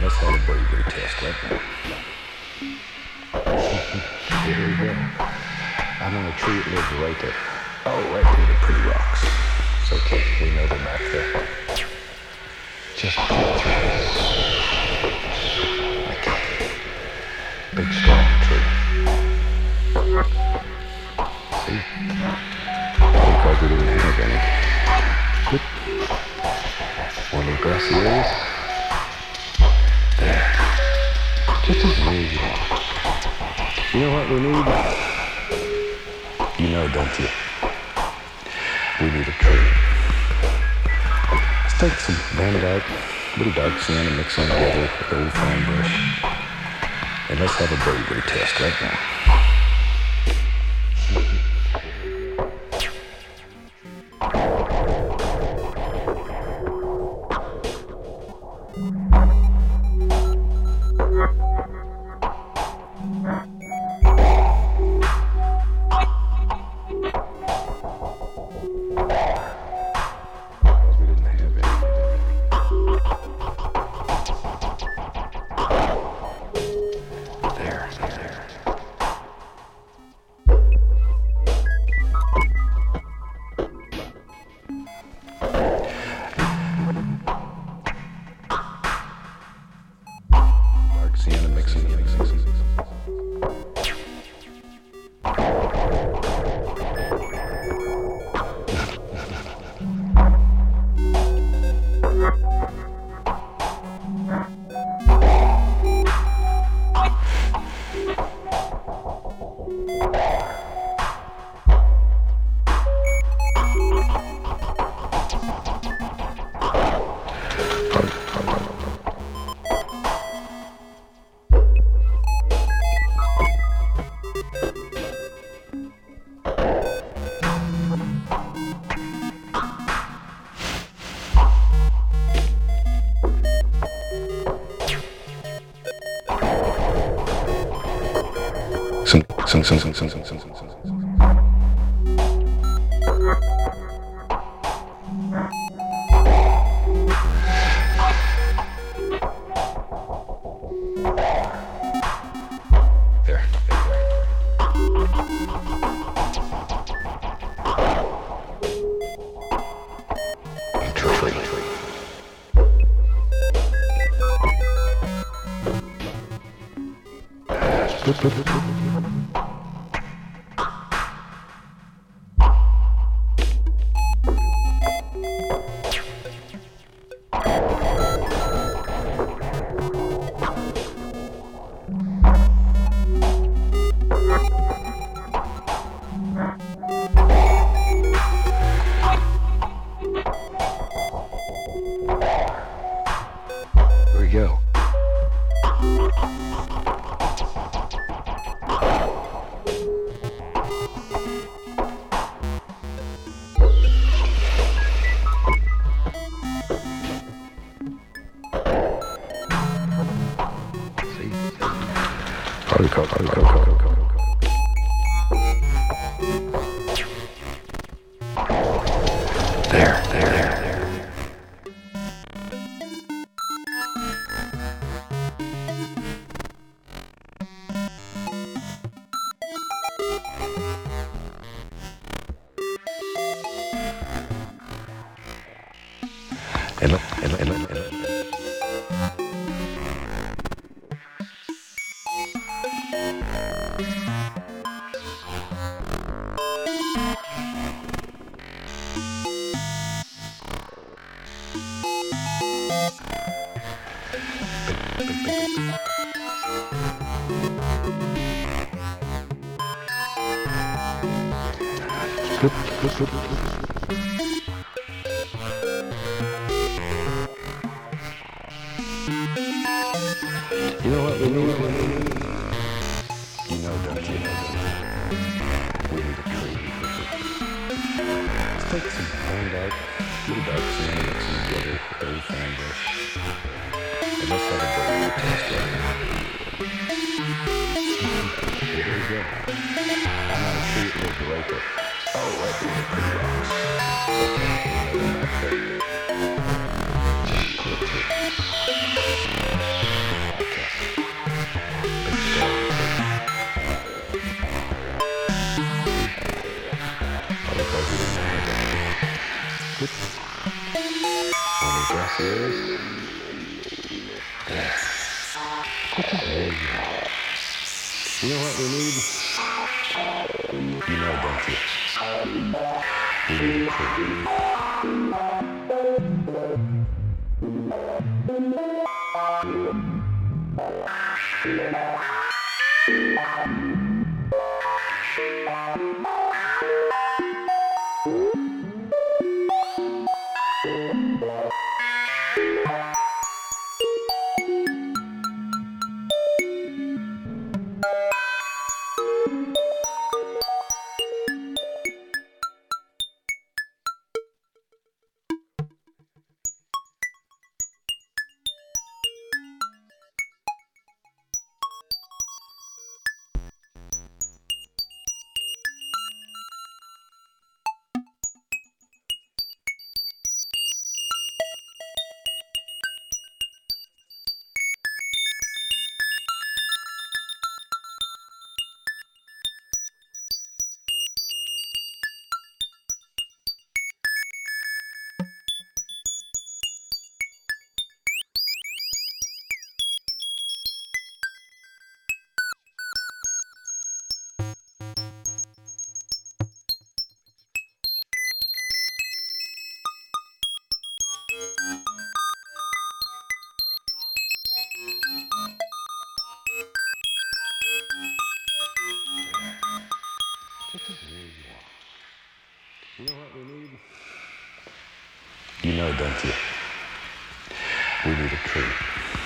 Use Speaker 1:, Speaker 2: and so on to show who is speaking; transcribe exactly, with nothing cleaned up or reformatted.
Speaker 1: let's have a bravery test right now. Here we go. I'm on a tree that lives right there. Oh, right near the pretty rocks. It's okay, we know they're back there. Just get through this. Okay. Big strong tree. See? Because we didn't have any. Whoop. One of the grassy areas. There. Just as near as you want. You know what we need? You know, don't you? We need a tree. Let's take some Van Dyke, little dark sand, and mix them together with old fine brush. And let's have a bravery test right now. Some, some, some, some, some, some, some, some, some. There, there, there. Tree. Here we go. Go, go, go, go, go, go, go. There, there, there, there. And look, and look, and look, and look. Look, look, look, look. You know what we need? You know, don't you? We need a tree. Let's take some Van Dyke, little dark sand, mix them together with old fine brush. And let's have a bravery test right now. Here we go. I'm on a tree that lives right there. Oh, right there, the pretty rocks. Okay, back there. Just clip it. Yes. Yes. There you are. You know what we need? You know, don't you? We need a tree. You know what we need? You know, don't you? We need a tree.